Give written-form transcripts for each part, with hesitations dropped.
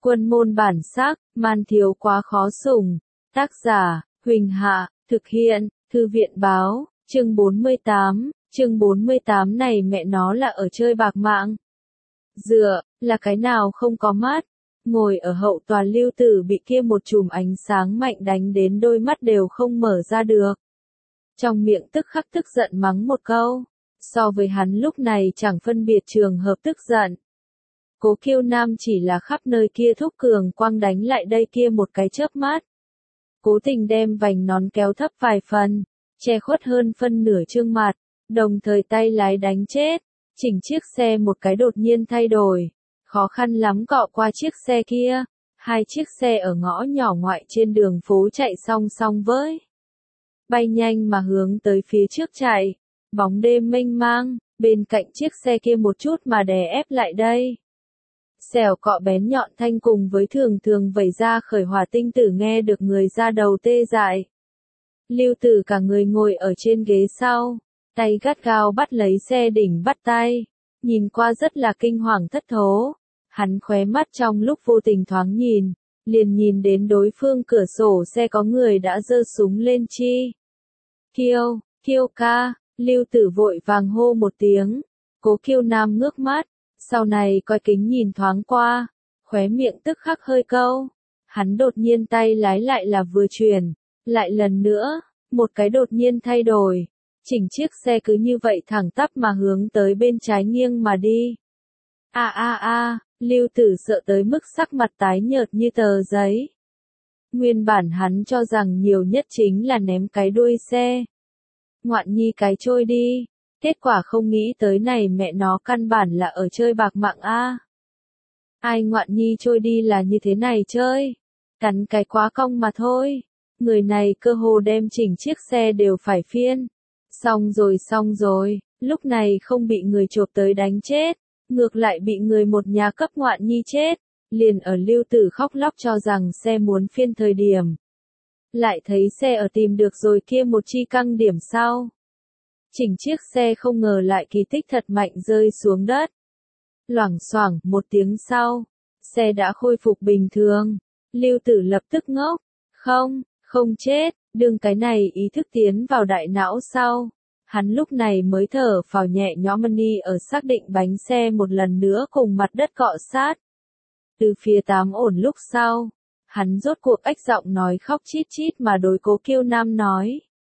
Quân môn bản sắc, man thiếu quá khó sủng. Tác giả, Huỳnh Hạ, thực hiện, Thư viện báo, chương 48 này mẹ nó là ở chơi bạc mạng. Dựa, là cái nào không có mắt. Ngồi ở hậu tòa Lưu Tử bị kia một chùm ánh sáng mạnh đánh đến đôi mắt đều không mở ra được. Trong miệng tức khắc tức giận mắng một câu. So với hắn lúc này chẳng phân biệt trường hợp tức giận. Cố Kiêu Nam chỉ là khắp nơi kia thúc cường quang đánh lại đây kia một cái chớp mắt. Cố tình đem vành nón kéo thấp vài phần, che khuất hơn phân nửa trương mặt, đồng thời tay lái đánh chết, chỉnh chiếc xe một cái đột nhiên thay đổi, khó khăn lắm cọ qua chiếc xe kia, hai chiếc xe ở ngõ nhỏ ngoại trên đường phố chạy song song với. Bay nhanh mà hướng tới phía trước chạy, bóng đêm mênh mang, bên cạnh chiếc xe kia một chút mà đè ép lại đây. Xẻo cọ bén nhọn thanh cùng với thường thường vẩy ra khởi hỏa tinh tử nghe được người ra đầu tê dại. Lưu Tử cả người ngồi ở trên ghế sau, tay gắt gao bắt lấy xe đỉnh bắt tay, nhìn qua rất là kinh hoàng thất thố. Hắn khóe mắt trong lúc vô tình thoáng nhìn, liền nhìn đến đối phương cửa sổ xe có người đã giơ súng lên chi. Kiêu ca, Lưu Tử vội vàng hô một tiếng, Cố Kiêu Nam ngước mắt. Sau này coi kính nhìn thoáng qua, khóe miệng tức khắc hơi câu. Hắn đột nhiên tay lái lại là vừa chuyển, lại lần nữa, một cái đột nhiên thay đổi. Chỉnh chiếc xe cứ như vậy thẳng tắp mà hướng tới bên trái nghiêng mà đi. Lưu Tử sợ tới mức sắc mặt tái nhợt như tờ giấy. Nguyên bản hắn cho rằng nhiều nhất chính là ném cái đuôi xe. Ngoạn nhi cái trôi đi. Kết quả không nghĩ tới này mẹ nó căn bản là ở chơi bạc mạng a. Ai ngoạn nhi trôi đi là như thế này chơi. Cắn cái quá cong mà thôi. Người này cơ hồ đem chỉnh chiếc xe đều phải phiên. Xong rồi, lúc này không bị người chộp tới đánh chết. Ngược lại bị người một nhà cấp ngoạn nhi chết. Liền ở Lưu Tử khóc lóc cho rằng xe muốn phiên thời điểm. Lại thấy xe ở tìm được rồi kia một chi căng điểm sau. Chỉnh chiếc xe không ngờ lại kỳ tích thật mạnh rơi xuống đất. Loảng xoảng một tiếng sau, xe đã khôi phục bình thường. Lưu Tử lập tức ngốc. Không chết, đương cái này ý thức tiến vào đại não sau. Hắn lúc này mới thở phào nhẹ nhõm đi ở xác định bánh xe một lần nữa cùng mặt đất cọ sát. Từ phía 8 ổn lúc sau, hắn rốt cuộc ếch giọng nói khóc chít chít mà đối Cố Kiêu Nam nói.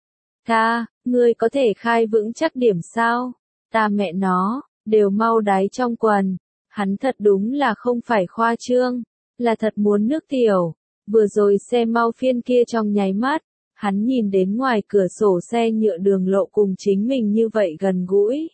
Ca, ngươi có thể khai vững chắc điểm sao? Ta mẹ nó, đều mau đáy trong quần. Hắn thật đúng là không phải khoa trương, là thật muốn nước tiểu. Vừa rồi xe mau phiên kia trong nháy mắt, hắn nhìn đến ngoài cửa sổ xe nhựa đường lộ cùng chính mình như vậy gần gũi.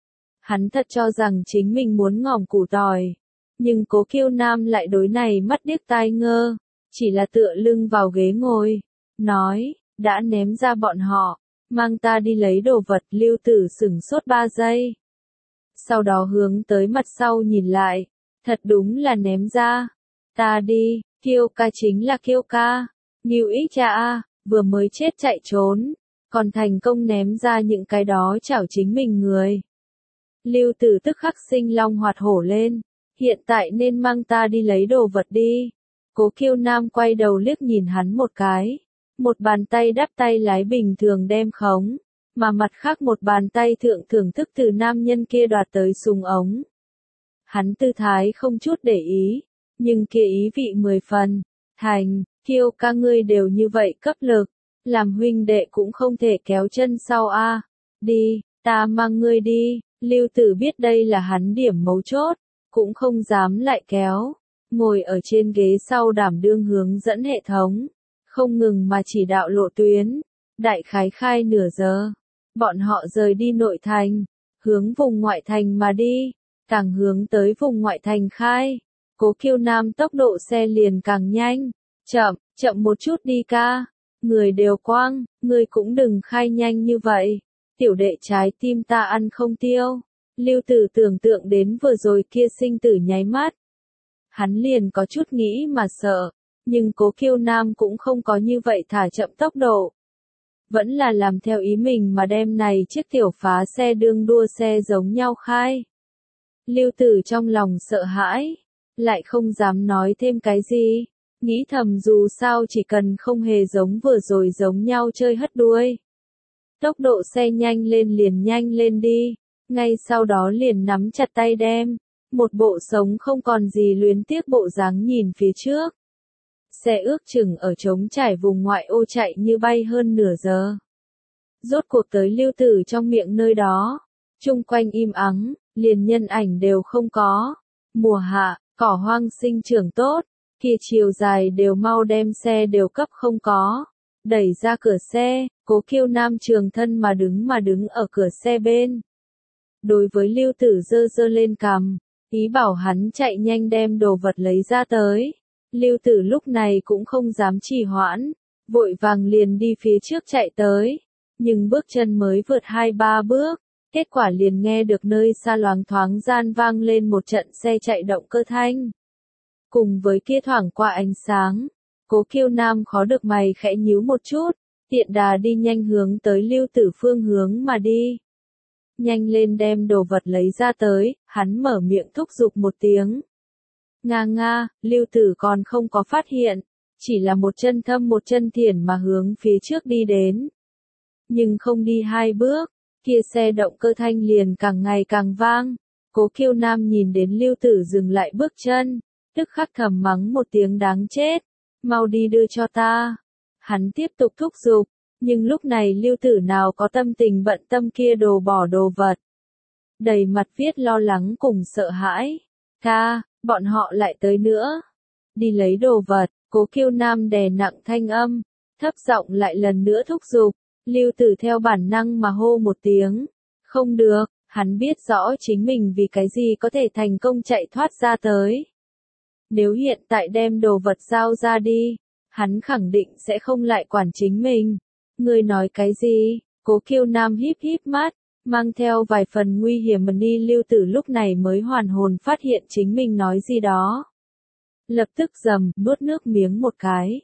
Hắn thật cho rằng chính mình muốn ngỏm củ tỏi. Nhưng Cố Kiêu Nam lại đối này mắt điếc tai ngơ, chỉ là tựa lưng vào ghế ngồi, nói, đã ném ra bọn họ. Mang ta đi lấy đồ vật. Lưu Tử sửng sốt 3 giây. Sau đó hướng tới mặt sau nhìn lại. Thật đúng là ném ra. Ta đi, Kiêu ca chính là Kiêu ca. Ngưu ích cha a, vừa mới chết chạy trốn. Còn thành công ném ra những cái đó chảo chính mình người. Lưu Tử tức khắc sinh long hoạt hổ lên. Hiện tại nên mang ta đi lấy đồ vật đi. Cố Kiêu Nam quay đầu liếc nhìn hắn một cái. Một bàn tay đắp tay lái bình thường đem khống, mà mặt khác một bàn tay thưởng thức từ nam nhân kia đoạt tới súng ống. Hắn tư thái không chút để ý, nhưng kia ý vị 10 phần. Thành, Kiêu ca ngươi đều như vậy cấp lực, làm huynh đệ cũng không thể kéo chân sau a. Đi, ta mang ngươi đi. Lưu Tử biết đây là hắn điểm mấu chốt, cũng không dám lại kéo. Ngồi ở trên ghế sau đảm đương hướng dẫn hệ thống. Không ngừng mà chỉ đạo lộ tuyến, đại khái khai nửa giờ, bọn họ rời đi nội thành, hướng vùng ngoại thành mà đi, càng hướng tới vùng ngoại thành khai, Cố Kiêu Nam tốc độ xe liền càng nhanh, chậm một chút đi ca, người đều quang, người cũng đừng khai nhanh như vậy, tiểu đệ trái tim ta ăn không tiêu. Lưu Tử tưởng tượng đến vừa rồi kia sinh tử nháy mắt, hắn liền có chút nghĩ mà sợ. Nhưng Cố Kiêu Nam cũng không có như vậy thả chậm tốc độ. Vẫn là làm theo ý mình mà đem này chiếc tiểu phá xe đương đua xe giống nhau khai. Lưu Tử trong lòng sợ hãi. lại không dám nói thêm cái gì. Nghĩ thầm dù sao chỉ cần không hề giống vừa rồi giống nhau chơi hất đuôi. Tốc độ xe nhanh lên đi. Ngay sau đó liền nắm chặt tay đem. Một bộ sống không còn gì luyến tiếc bộ dáng nhìn phía trước. Xe ước chừng ở trống trải vùng ngoại ô chạy như bay hơn nửa giờ. Rốt cuộc tới Lưu Tử trong miệng nơi đó. Chung quanh im ắng, liền nhân ảnh đều không có. Mùa hạ, cỏ hoang sinh trưởng tốt. Kia chiều dài đều mau đem xe đều cấp không có. Đẩy ra cửa xe, Cố Kiêu Nam trường thân mà đứng ở cửa xe bên. Đối với Lưu Tử giơ lên cằm, ý bảo hắn chạy nhanh đem đồ vật lấy ra tới. Lưu Tử lúc này cũng không dám trì hoãn, vội vàng liền đi phía trước chạy tới. Nhưng bước chân mới vượt 2-3 bước, kết quả liền nghe được nơi xa loáng thoáng gian vang lên một trận xe chạy động cơ thanh. Cùng với kia thoảng qua ánh sáng, Cố Kiêu Nam khó được mày khẽ nhíu một chút, tiện đà đi nhanh hướng tới Lưu Tử phương hướng mà đi. Nhanh lên đem đồ vật lấy ra tới, hắn mở miệng thúc giục một tiếng. Nga, Lưu Tử còn không có phát hiện, chỉ là một chân thâm một chân thiển mà hướng phía trước đi đến. Nhưng không đi 2 bước, kia xe động cơ thanh liền càng ngày càng vang. Cố Kiêu Nam nhìn đến Lưu Tử dừng lại bước chân, tức khắc thầm mắng một tiếng đáng chết, mau đi đưa cho ta. Hắn tiếp tục thúc giục, nhưng lúc này Lưu Tử nào có tâm tình bận tâm kia đồ bỏ đồ vật. Đầy mặt viết lo lắng cùng sợ hãi. Ca, bọn họ lại tới nữa. Đi lấy đồ vật, Cố Kiêu Nam đè nặng thanh âm, thấp giọng lại lần nữa thúc giục. Lưu Tử theo bản năng mà hô một tiếng. Không được, hắn biết rõ chính mình vì cái gì có thể thành công chạy thoát ra tới. Nếu hiện tại đem đồ vật giao ra đi, hắn khẳng định sẽ không lại quản chính mình. Ngươi nói cái gì? Cố Kiêu Nam híp mắt, mang theo vài phần nguy hiểm mà đi. Lưu Tử lúc này mới hoàn hồn phát hiện chính mình nói gì đó. Lập tức nuốt nước miếng một cái.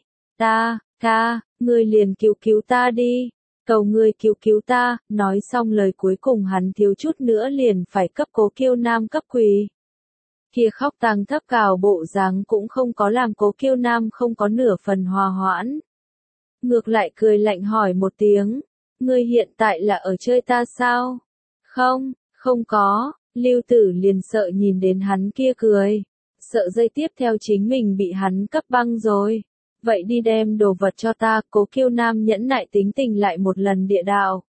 Ca, ngươi liền cứu ta đi. Cầu ngươi cứu ta. Nói xong lời cuối cùng hắn thiếu chút nữa liền phải cấp Cố Kiêu Nam cấp quỳ. Kia khóc tang thấp cào bộ dáng cũng không có làm Cố Kiêu Nam không có nửa phần hòa hoãn. Ngược lại cười lạnh hỏi một tiếng, ngươi hiện tại là ở chơi ta sao? Không có. Lưu Tử liền sợ nhìn đến hắn kia cười, sợ dây tiếp theo chính mình bị hắn cấp băng rồi. Vậy đi đem đồ vật cho ta. Cố Kiêu Nam nhẫn nại tính tình lại một lần địa đạo.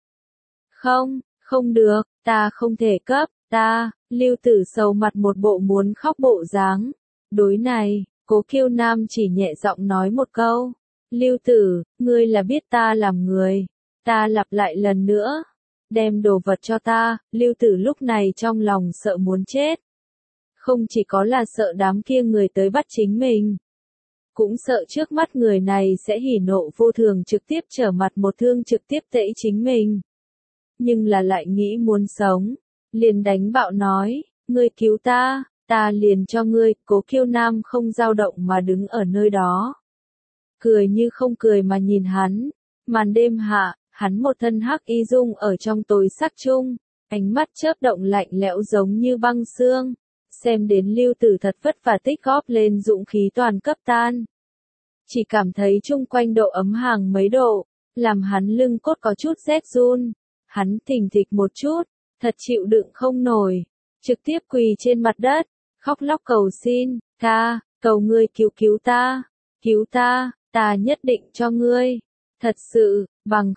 Không được, ta không thể cấp, ta. Lưu Tử sầu mặt một bộ muốn khóc bộ dáng. Đối này, Cố Kiêu Nam chỉ nhẹ giọng nói một câu. Lưu Tử, ngươi là biết ta làm người. Ta lặp lại lần nữa. Đem đồ vật cho ta. Lưu Tử lúc này trong lòng sợ muốn chết. Không chỉ có là sợ đám kia người tới bắt chính mình. Cũng sợ trước mắt người này sẽ hỉ nộ vô thường trực tiếp trở mặt một thương trực tiếp tẫy chính mình. Nhưng là lại nghĩ muốn sống. Liền đánh bạo nói, ngươi cứu ta liền cho ngươi. Cố Kiêu Nam không dao động mà đứng ở nơi đó. Cười như không cười mà nhìn hắn. Màn đêm hạ, hắn một thân hắc y dung ở trong tối sắc chung, ánh mắt chớp động lạnh lẽo giống như băng xương. Xem đến Lưu Tử thật vất vả tích góp lên dũng khí toàn cấp tan. Chỉ cảm thấy chung quanh độ ấm hàng mấy độ, làm hắn lưng cốt có chút rét run. Hắn thình thịch một chút, thật chịu đựng không nổi, trực tiếp quỳ trên mặt đất, khóc lóc cầu xin, ca, cầu ngươi cứu ta, ta nhất định cho ngươi. Thật sự, bằng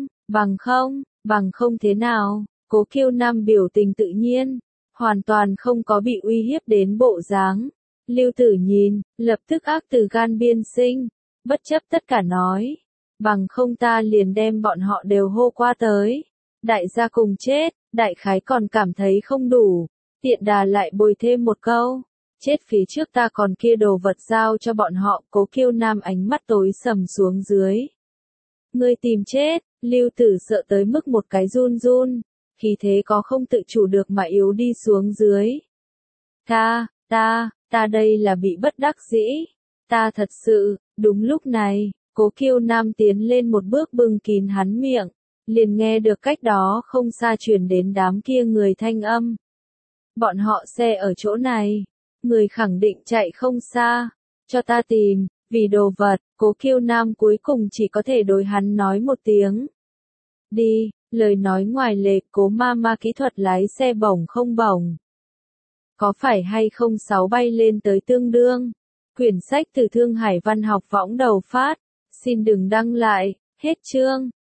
không thế nào. Cố Kiêu Nam biểu tình tự nhiên, hoàn toàn không có bị uy hiếp đến bộ dáng. Lưu Tử nhìn, lập tức ác từ gan biên sinh, bất chấp tất cả nói, bằng không ta liền đem bọn họ đều hô qua tới. Đại gia cùng chết, đại khái còn cảm thấy không đủ, tiện đà lại bồi thêm một câu. Chết phía trước ta còn kia đồ vật giao cho bọn họ. Cố Kiêu Nam ánh mắt tối sầm xuống dưới. Ngươi tìm chết. Lưu Tử sợ tới mức một cái run, khí thế có không tự chủ được mà yếu đi xuống dưới. Ta đây là bị bất đắc dĩ. Ta thật sự. Đúng lúc này, Cố Kiêu Nam tiến lên một bước bưng kín hắn miệng, liền nghe được cách đó không xa truyền đến đám kia người thanh âm. Bọn họ xe ở chỗ này. Người khẳng định chạy không xa. Cho ta tìm, vì đồ vật, Cố Kiêu Nam cuối cùng chỉ có thể đối hắn nói một tiếng. Đi, lời nói ngoài lề, Cố Mama kỹ thuật lái xe bổng không bổng. Có phải hay không 6 bay lên tới tương đương. Quyển sách từ Thương Hải Văn học võng đầu phát. Xin đừng đăng lại, hết chương.